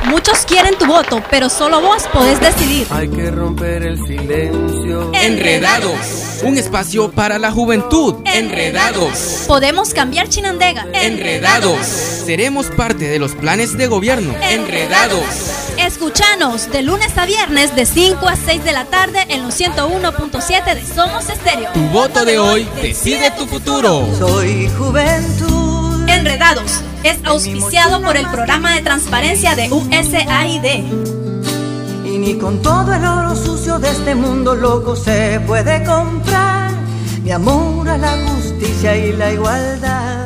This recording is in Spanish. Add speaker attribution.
Speaker 1: Muchos quieren tu voto, pero solo vos podés decidir.
Speaker 2: Hay que romper el silencio.
Speaker 3: Enredados, un espacio para la juventud. Enredados,
Speaker 1: Podemos cambiar Chinandega.
Speaker 3: enredados, seremos parte de los planes de gobierno. Enredados,
Speaker 1: Escuchanos de lunes a viernes de 5 a 6 de la tarde en los 101.7 de Somos Estéreo.
Speaker 3: tu voto de hoy decide tu futuro.
Speaker 4: Soy juventud.
Speaker 1: Enredados es auspiciado por el programa de transparencia de USAID.
Speaker 4: Y ni con todo el oro sucio de este mundo loco se puede comprar mi amor a la justicia y la igualdad.